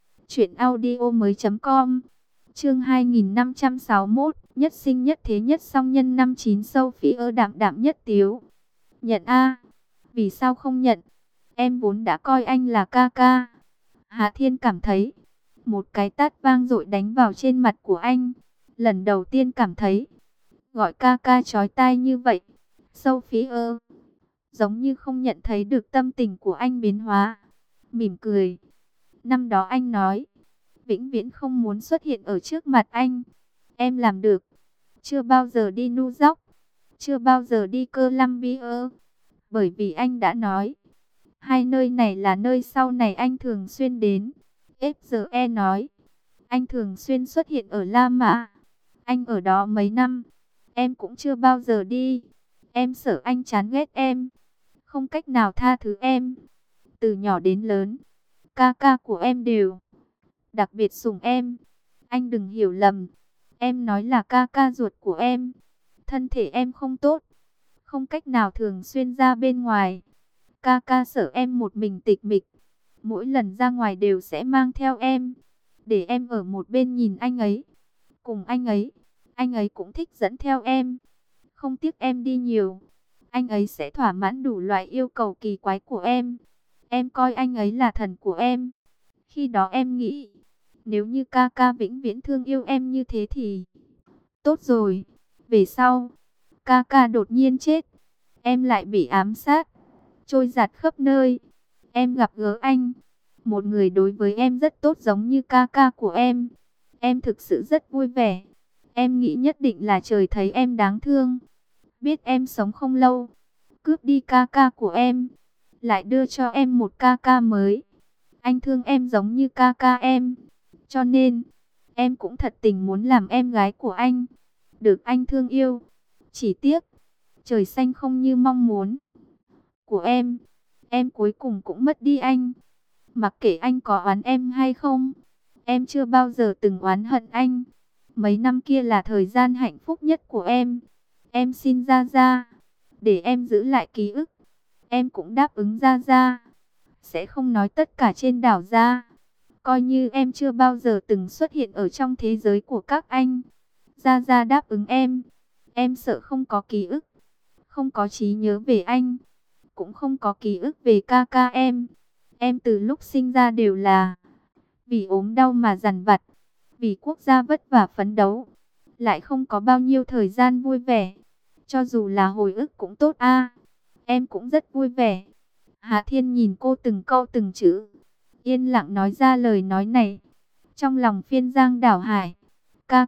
truyệnaudiomoi.com. Chương 2561, nhất sinh nhất thế nhất song nhân năm. 9 Sophie đạm đạm nhất tiếu. Nhận a? Vì sao không nhận? Em vốn đã coi anh là ca ca. Hạ Thiên cảm thấy một cái tát vang dội đánh vào trên mặt của anh. Lần đầu tiên cảm thấy gọi ca ca chói tai như vậy. Sophie giống như không nhận thấy được tâm tình của anh biến hóa, mỉm cười. Năm đó anh nói, vĩnh viễn không muốn xuất hiện ở trước mặt anh. Em làm được. Chưa bao giờ đi New York, chưa bao giờ đi Columbia, bởi vì anh đã nói, hai nơi này là nơi sau này anh thường xuyên đến. FGE nói, anh thường xuyên xuất hiện ở La Mã. Anh ở đó mấy năm, em cũng chưa bao giờ đi. Em sợ anh chán ghét em, không cách nào tha thứ em. Từ nhỏ đến lớn, ca ca của em đều đặc biệt sủng em. Anh đừng hiểu lầm, em nói là ca ca ruột của em. Thân thể em không tốt, không cách nào thường xuyên ra bên ngoài. Ca ca sợ em một mình tịch mịch, mỗi lần ra ngoài đều sẽ mang theo em, để em ở một bên nhìn anh ấy, cùng anh ấy cũng thích dẫn theo em. Không tiếc em đi nhiều, anh ấy sẽ thỏa mãn đủ loại yêu cầu kỳ quái của em. Em coi anh ấy là thần của em. Khi đó em nghĩ, nếu như ca ca vĩnh viễn thương yêu em như thế thì tốt rồi. Về sau, ca ca đột nhiên chết, em lại bị ám sát, trôi giạt khắp nơi. Em gặp gỡ anh, một người đối với em rất tốt giống như ca ca của em. Em thực sự rất vui vẻ. Em nghĩ nhất định là trời thấy em đáng thương, biết em sống không lâu, cướp đi ca ca của em, lại đưa cho em một ca ca mới. Anh thương em giống như ca ca em, cho nên em cũng thật tình muốn làm em gái của anh, được anh thương yêu. Chỉ tiếc, trời xanh không như mong muốn của em cuối cùng cũng mất đi anh. Mặc kệ anh có oán em hay không, em chưa bao giờ từng oán hận anh. Mấy năm kia là thời gian hạnh phúc nhất của em. Em xin Gia Gia, để em giữ lại ký ức. Em cũng đáp ứng Gia Gia, sẽ không nói tất cả trên đảo ra. Coi như em chưa bao giờ từng xuất hiện ở trong thế giới của các anh. Gia Gia đáp ứng em. Em sợ không có ký ức, không có trí nhớ về anh, cũng không có ký ức về ca ca em. Em từ lúc sinh ra đều là vì ốm đau mà dằn vặt, vì quốc gia vất vả phấn đấu, lại không có bao nhiêu thời gian vui vẻ. Cho dù là hồi ức cũng tốt a. Em cũng rất vui vẻ. Hà Thiên nhìn cô từng câu từng chữ, yên lặng nói ra lời nói này. Trong lòng phiên giang đảo hải, ca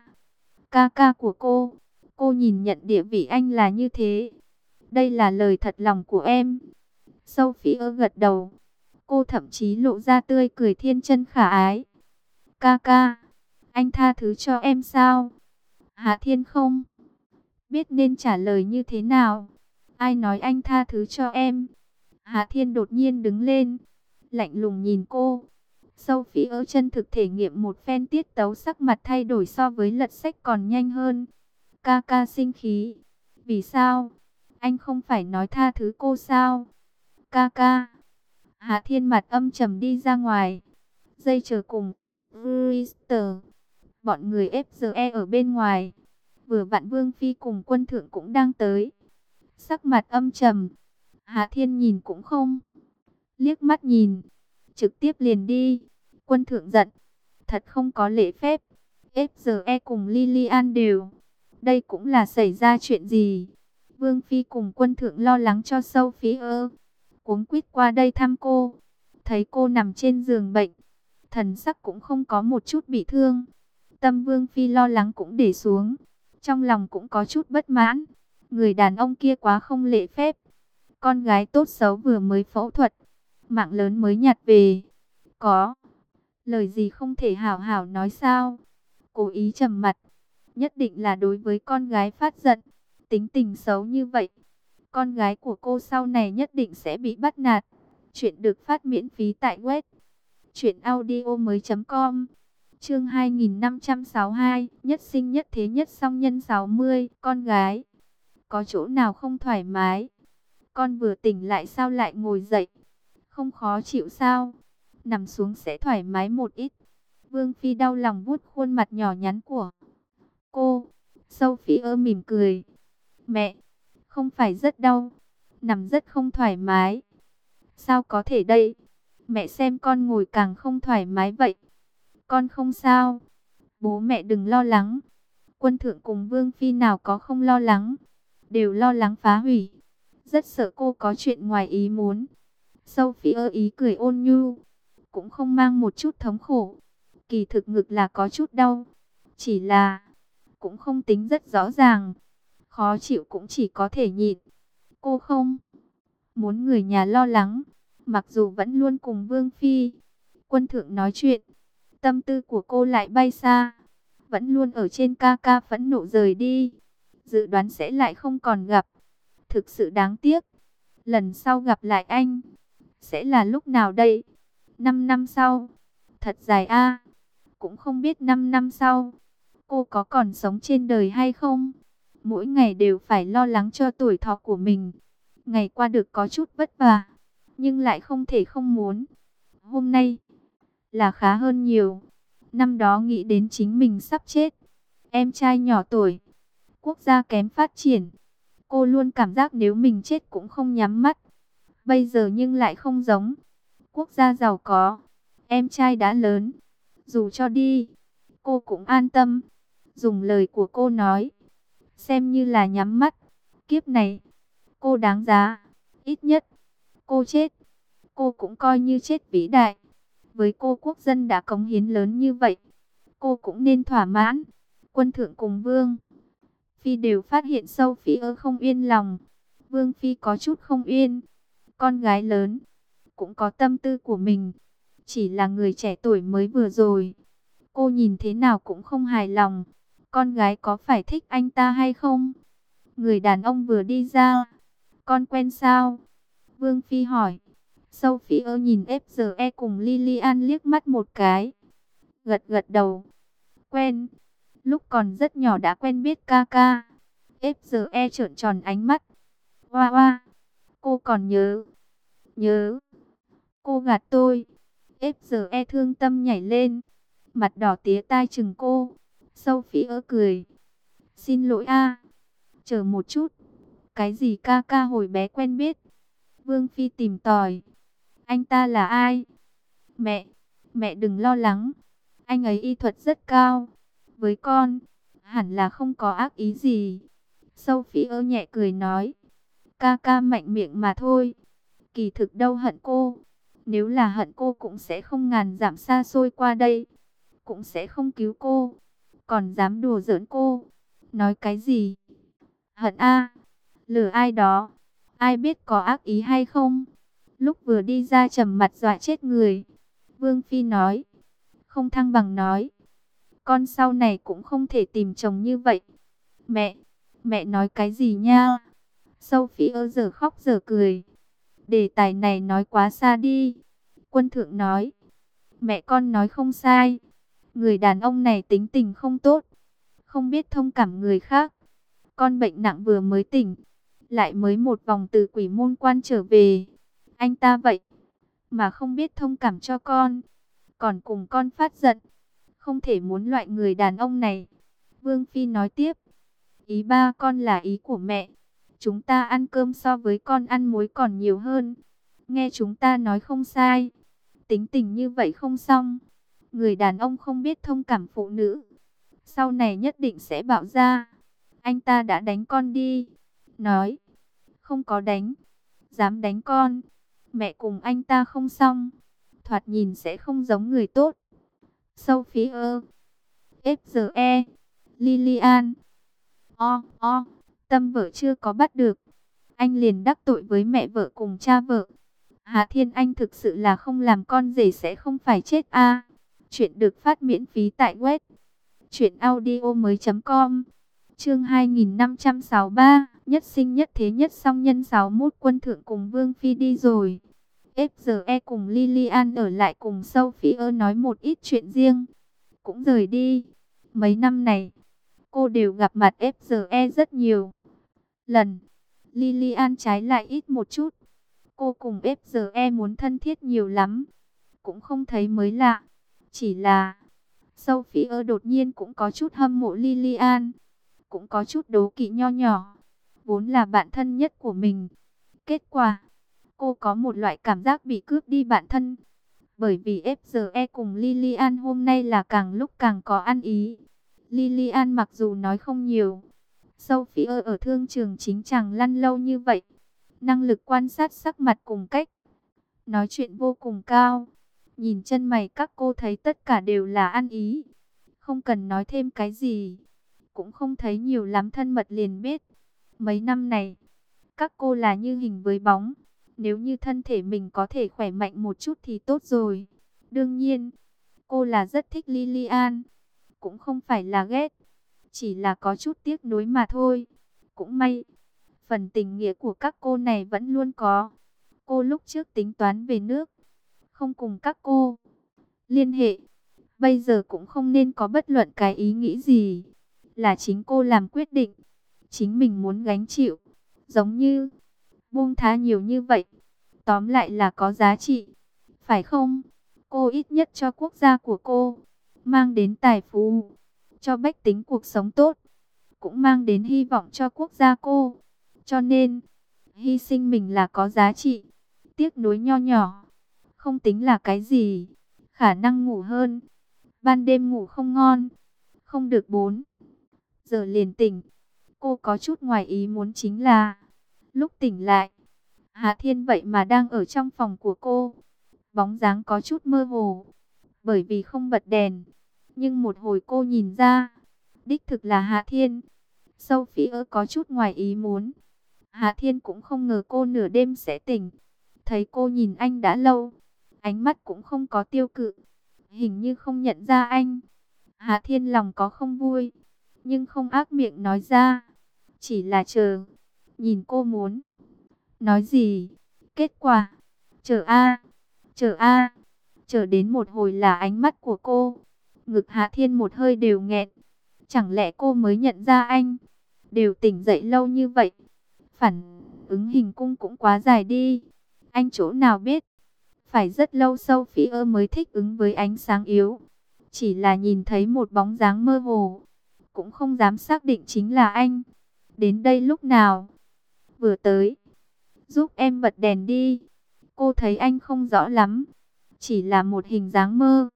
ca của cô nhìn nhận địa vị anh là như thế. Đây là lời thật lòng của em. Sophie gật đầu. Cô thậm chí lộ ra tươi cười thiên chân khả ái. Ca ca, anh tha thứ cho em sao? Hà Thiên không biết nên trả lời như thế nào. Ai nói anh tha thứ cho em? Hà Thiên đột nhiên đứng lên, lạnh lùng nhìn cô. Sophie chân thực thể nghiệm một phen tiết tấu, sắc mặt thay đổi so với lật sách còn nhanh hơn. Ca ca sinh khí. Vì sao? Anh không phải nói tha thứ cô sao? Ca ca. Hà Thiên mặt âm trầm đi ra ngoài. Dây chờ cùng Brewster, bọn người FGE ở bên ngoài. Vừa vặn Vương Phi cùng quân thượng cũng đang tới. Sắc mặt âm trầm, Hà Thiên nhìn cũng không liếc mắt nhìn, trực tiếp liền đi. Quân thượng giận, thật không có lễ phép. FGE cùng Lilian đều, đây cũng là xảy ra chuyện gì? Vương Phi cùng quân thượng lo lắng cho Sophie, cuống quýt qua đây thăm cô. Thấy cô nằm trên giường bệnh, thần sắc cũng không có một chút bị thương. Tâm Vương Phi lo lắng cũng để xuống, trong lòng cũng có chút bất mãn. Người đàn ông kia quá không lễ phép. Con gái tốt xấu vừa mới phẫu thuật, mạng lớn mới nhặt về, có lời gì không thể hảo hảo nói sao? Cố ý trầm mặt, nhất định là đối với con gái phát giận. Tính tình xấu như vậy, con gái của cô sau này nhất định sẽ bị bắt nạt. Chuyện được phát miễn phí tại web truyệnaudiomoi.com. Chương 2562, nhất sinh nhất thế nhất song nhân 60, con gái. Có chỗ nào không thoải mái? Con vừa tỉnh lại sao lại ngồi dậy? Không khó chịu sao? Nằm xuống sẽ thoải mái một ít. Vương Phi đau lòng vuốt khuôn mặt nhỏ nhắn của cô. Sophie mỉm cười. Mẹ, không phải rất đau, nằm rất không thoải mái. Sao có thể đây? Mẹ xem con ngồi càng không thoải mái vậy. Con không sao. Bố mẹ đừng lo lắng. Quân thượng cùng Vương Phi nào có không lo lắng, đều lo lắng phá hủy. Rất sợ cô có chuyện ngoài ý muốn. Sophie ý cười ôn nhu, cũng không mang một chút thống khổ. Kỳ thực ngực là có chút đau, chỉ là cũng không tính rất rõ ràng. Khó chịu cũng chỉ có thể nhịn. Cô không muốn người nhà lo lắng, mặc dù vẫn luôn cùng Vương Phi, Quân Thượng nói chuyện, tâm tư của cô lại bay xa, vẫn luôn ở trên ca ca phẫn nộ rời đi. Dự đoán sẽ lại không còn gặp. Thực sự đáng tiếc. Lần sau gặp lại anh, sẽ là lúc nào đây? 5 năm sau. Thật dài a. Cũng không biết 5 năm sau, cô có còn sống trên đời hay không? Mỗi ngày đều phải lo lắng cho tuổi thọ của mình. Ngày qua được có chút vất vả, nhưng lại không thể không muốn. Hôm nay là khá hơn nhiều. Năm đó nghĩ đến chính mình sắp chết. Em trai nhỏ tuổi, quốc gia kém phát triển. Cô luôn cảm giác nếu mình chết cũng không nhắm mắt. Bây giờ nhưng lại không giống. Quốc gia giàu có, em trai đã lớn. Dù cho đi, cô cũng an tâm. Dùng lời của cô nói, xem như là nhắm mắt. Kiếp này, cô đáng giá. Ít nhất, cô chết, cô cũng coi như chết vĩ đại. Với cô quốc dân đã cống hiến lớn như vậy, cô cũng nên thỏa mãn. Quân Thượng cùng Vương Phi đều phát hiện Sophie không yên lòng. Vương Phi có chút không yên. Con gái lớn, cũng có tâm tư của mình. Chỉ là người trẻ tuổi mới vừa rồi, cô nhìn thế nào cũng không hài lòng. Con gái có phải thích anh ta hay không? Người đàn ông vừa đi ra. Con quen sao? Vương Phi hỏi. Sophie nhìn FGE cùng Lilian liếc mắt một cái. Gật gật đầu. Quen. Lúc còn rất nhỏ đã quen biết ca ca. FGE trợn tròn ánh mắt. Hoa hoa. Cô còn nhớ. Nhớ. Cô gạt tôi. FGE thương tâm nhảy lên. Mặt đỏ tía tai chừng cô. Sophie cười. Xin lỗi a. Chờ một chút. Cái gì ca ca hồi bé quen biết? Vương Phi tìm tòi. Anh ta là ai? Mẹ đừng lo lắng. Anh ấy y thuật rất cao. Với con, hẳn là không có ác ý gì. Sophie nhẹ cười nói. Ca ca mạnh miệng mà thôi. Kỳ thực đâu hận cô. Nếu là hận cô cũng sẽ không ngàn dặm xa xôi qua đây. Cũng sẽ không cứu cô. Còn dám đùa giỡn cô. Nói cái gì? Hận a, lừa ai đó. Ai biết có ác ý hay không? Lúc vừa đi ra trầm mặt dọa chết người. Vương Phi nói. Không thăng bằng nói. Con sau này cũng không thể tìm chồng như vậy. Mẹ nói cái gì nha? Sophie giờ khóc giờ cười. Đề tài này nói quá xa đi. Quân Thượng nói. Mẹ con nói không sai. Người đàn ông này tính tình không tốt. Không biết thông cảm người khác. Con bệnh nặng vừa mới tỉnh. Lại mới một vòng từ quỷ môn quan trở về. Anh ta vậy mà không biết thông cảm cho con. Còn cùng con phát giận. Không thể muốn loại người đàn ông này. Vương Phi nói tiếp. Ý ba con là ý của mẹ. Chúng ta ăn cơm so với con ăn muối còn nhiều hơn. Nghe chúng ta nói không sai. Tính tình như vậy không xong. Người đàn ông không biết thông cảm phụ nữ. Sau này nhất định sẽ bạo ra. Anh ta đã đánh con đi. Nói. Không có đánh. Dám đánh con. Mẹ cùng anh ta không xong. Thoạt nhìn sẽ không giống người tốt. Sophie, FGE, Lilian. Tâm vợ chưa có bắt được. Anh liền đắc tội với mẹ vợ cùng cha vợ. Hà Thiên Anh thực sự là không làm con rể sẽ không phải chết a. Chuyện được phát miễn phí tại web truyệnaudiomoi.com. Chương 2563, nhất sinh nhất thế nhất song nhân 61. Quân Thượng cùng Vương Phi đi rồi. FGE cùng Lilian ở lại cùng Sophie nói một ít chuyện riêng. Cũng rời đi. Mấy năm này, cô đều gặp mặt FGE rất nhiều lần. Lilian trái lại ít một chút. Cô cùng FGE muốn thân thiết nhiều lắm. Cũng không thấy mới lạ. Chỉ là Sophie đột nhiên cũng có chút hâm mộ Lilian. Cũng có chút đố kỵ nho nhỏ. Vốn là bạn thân nhất của mình. Kết quả, cô có một loại cảm giác bị cướp đi bạn thân. Bởi vì FGE cùng Lilian hôm nay là càng lúc càng có ăn ý. Lilian mặc dù nói không nhiều. Sophie ở thương trường chính chàng lăn lâu như vậy. Năng lực quan sát sắc mặt cùng cách nói chuyện vô cùng cao. Nhìn chân mày các cô thấy tất cả đều là ăn ý. Không cần nói thêm cái gì. Cũng không thấy nhiều lắm thân mật liền biết. Mấy năm này, các cô là như hình với bóng. Nếu như thân thể mình có thể khỏe mạnh một chút thì tốt rồi. Đương nhiên, cô là rất thích Lilian. Cũng không phải là ghét. Chỉ là có chút tiếc nuối mà thôi. Cũng may, phần tình nghĩa của các cô này vẫn luôn có. Cô lúc trước tính toán về nước, không cùng các cô liên hệ. Bây giờ cũng không nên có bất luận cái ý nghĩ gì. Là chính cô làm quyết định. Chính mình muốn gánh chịu. Giống như buông thá nhiều như vậy. Tóm lại là có giá trị. Phải không? Cô ít nhất cho quốc gia của cô mang đến tài phú, cho bách tính cuộc sống tốt, cũng mang đến hy vọng cho quốc gia cô. Cho nên, hy sinh mình là có giá trị. Tiếc nuối nho nhỏ, không tính là cái gì. Khả năng ngủ hơn. Ban đêm ngủ không ngon, không được 4 giờ liền tỉnh. Cô có chút ngoài ý muốn chính là, lúc tỉnh lại, Hạ Thiên vậy mà đang ở trong phòng của cô. Bóng dáng có chút mơ hồ, bởi vì không bật đèn. Nhưng một hồi cô nhìn ra, đích thực là Hạ Thiên. Sophie có chút ngoài ý muốn. Hạ Thiên cũng không ngờ cô nửa đêm sẽ tỉnh. Thấy cô nhìn anh đã lâu, ánh mắt cũng không có tiêu cự, hình như không nhận ra anh. Hạ Thiên lòng có không vui, nhưng không ác miệng nói ra, chỉ là chờ, nhìn cô muốn nói gì. Kết quả, chờ a, chờ a, chờ đến một hồi là ánh mắt của cô. Ngực Hạ Thiên một hơi đều nghẹn. Chẳng lẽ cô mới nhận ra anh? Đều tỉnh dậy lâu như vậy, phản ứng hình cung cũng quá dài đi. Anh chỗ nào biết, phải rất lâu Sophie mới thích ứng với ánh sáng yếu. Chỉ là nhìn thấy một bóng dáng mơ hồ, cũng không dám xác định chính là anh. Đến đây lúc nào? Vừa tới. Giúp em bật đèn đi. Cô thấy anh không rõ lắm, chỉ là một hình dáng mơ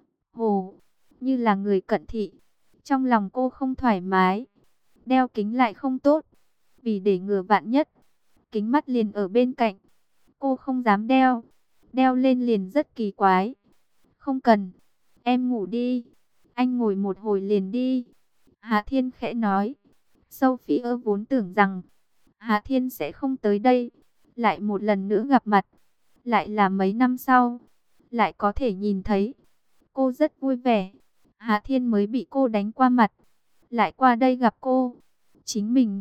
hồ, như là người cận thị. Trong lòng cô không thoải mái. Đeo kính lại không tốt, vì để ngừa vạn nhất, kính mắt liền ở bên cạnh. Cô không dám đeo, đeo lên liền rất kỳ quái. Không cần, em ngủ đi, anh ngồi một hồi liền đi. Hạ Thiên khẽ nói. Sophie vốn tưởng rằng Hạ Thiên sẽ không tới đây, lại một lần nữa gặp mặt, lại là mấy năm sau, lại có thể nhìn thấy. Cô rất vui vẻ. Hạ Thiên mới bị cô đánh qua mặt, lại qua đây gặp cô. Chính mình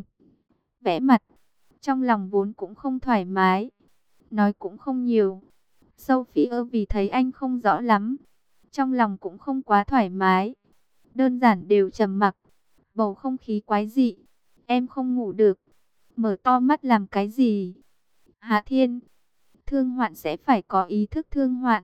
vẽ mặt, trong lòng vốn cũng không thoải mái, nói cũng không nhiều. Sophie vì thấy anh không rõ lắm, trong lòng cũng không quá thoải mái. Đơn giản đều trầm mặc, bầu không khí quái dị. Em không ngủ được, mở to mắt làm cái gì? Hạ Thiên, thương hoạn sẽ phải có ý thức thương hoạn.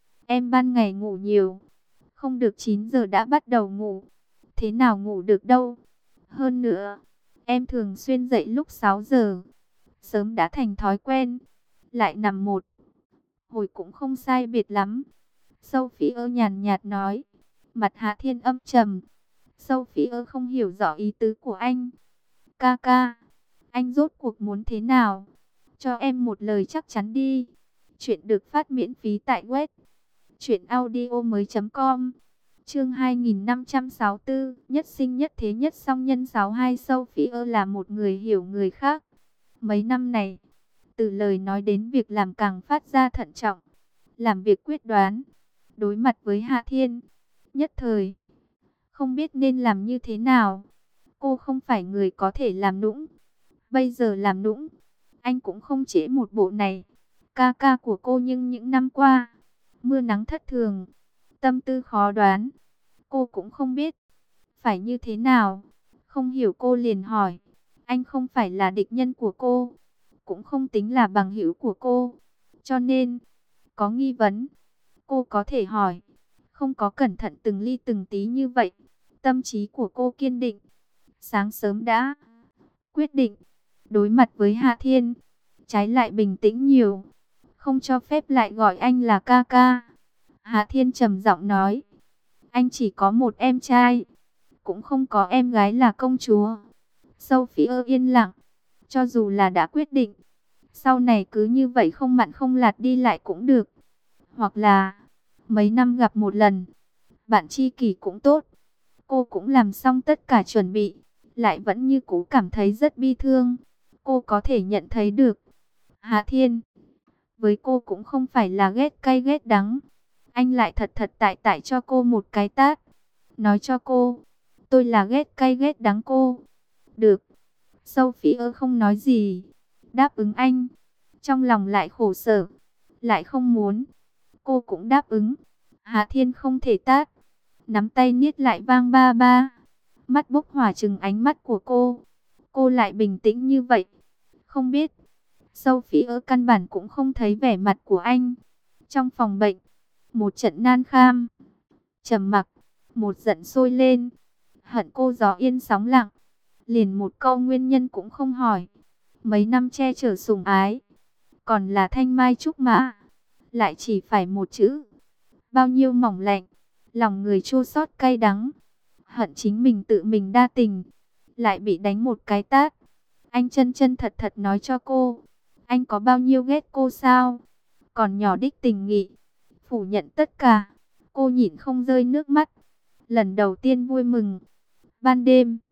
Em ban ngày ngủ nhiều, không được 9 giờ đã bắt đầu ngủ, thế nào ngủ được đâu. Hơn nữa, em thường xuyên dậy lúc 6 giờ, sớm đã thành thói quen, lại nằm một hồi cũng không sai biệt lắm. Sophie nhàn nhạt nói. Mặt Hạ Thiên âm trầm. Sophie không hiểu rõ ý tứ của anh. Ca ca, anh rốt cuộc muốn thế nào? Cho em một lời chắc chắn đi. Chuyện được phát miễn phí tại web truyệnaudiomoi.com. Chương 2564, nhất sinh nhất thế nhất song nhân 62. Sophie là một người hiểu người khác. Mấy năm này, từ lời nói đến việc làm càng phát ra thận trọng, làm việc quyết đoán. Đối mặt với Hạ Thiên, nhất thời không biết nên làm như thế nào. Cô không phải người có thể làm nũng. Bây giờ làm nũng, anh cũng không chế một bộ này. Ca ca của cô nhưng những năm qua, mưa nắng thất thường, tâm tư khó đoán. Cô cũng không biết phải như thế nào. Không hiểu cô liền hỏi. Anh không phải là địch nhân của cô, cũng không tính là bằng hữu của cô. Cho nên, có nghi vấn, cô có thể hỏi. Không có cẩn thận từng ly từng tí như vậy. Tâm trí của cô kiên định. Sáng sớm đã quyết định. Đối mặt với Hạ Thiên, trái lại bình tĩnh nhiều. Không cho phép lại gọi anh là ca ca. Hạ Thiên trầm giọng nói. Anh chỉ có một em trai, cũng không có em gái là công chúa. Sophie yên lặng. Cho dù là đã quyết định, sau này cứ như vậy không mặn không lạt đi lại cũng được. Hoặc là Mấy năm gặp một lần, bạn tri kỷ cũng tốt. Cô cũng làm xong tất cả chuẩn bị, lại vẫn như cũ cảm thấy rất bi thương. Cô có thể nhận thấy được. Hà Thiên, với cô cũng không phải là ghét cay ghét đắng. Anh lại thật thật tại tại cho cô một cái tát. Nói cho cô, tôi là ghét cay ghét đắng cô. Được. Sophie không nói gì. Đáp ứng anh. Trong lòng lại khổ sở. Lại không muốn. Cô cũng đáp ứng. Hà Thiên không thể tát. Nắm tay niết lại vang ba ba. Mắt bốc hỏa trừng ánh mắt của cô. Cô lại bình tĩnh như vậy. Không biết. Sophie căn bản cũng không thấy vẻ mặt của anh. Trong phòng bệnh. Một trận nan kham. Trầm mặc. Một giận sôi lên. Hận cô gió yên sóng lặng. Liền một câu nguyên nhân cũng không hỏi. Mấy năm che chở sủng ái. Còn là thanh mai trúc mã. Lại chỉ phải một chữ. Bao nhiêu mỏng lạnh. Lòng người chua xót cay đắng. Hận chính mình tự mình đa tình. Lại bị đánh một cái tát. Anh chân chân thật thật nói cho cô. Anh có bao nhiêu ghét cô sao? Còn nhỏ đích tình nghị. Phủ nhận tất cả. Cô nhịn không rơi nước mắt. Lần đầu tiên vui mừng. Ban đêm,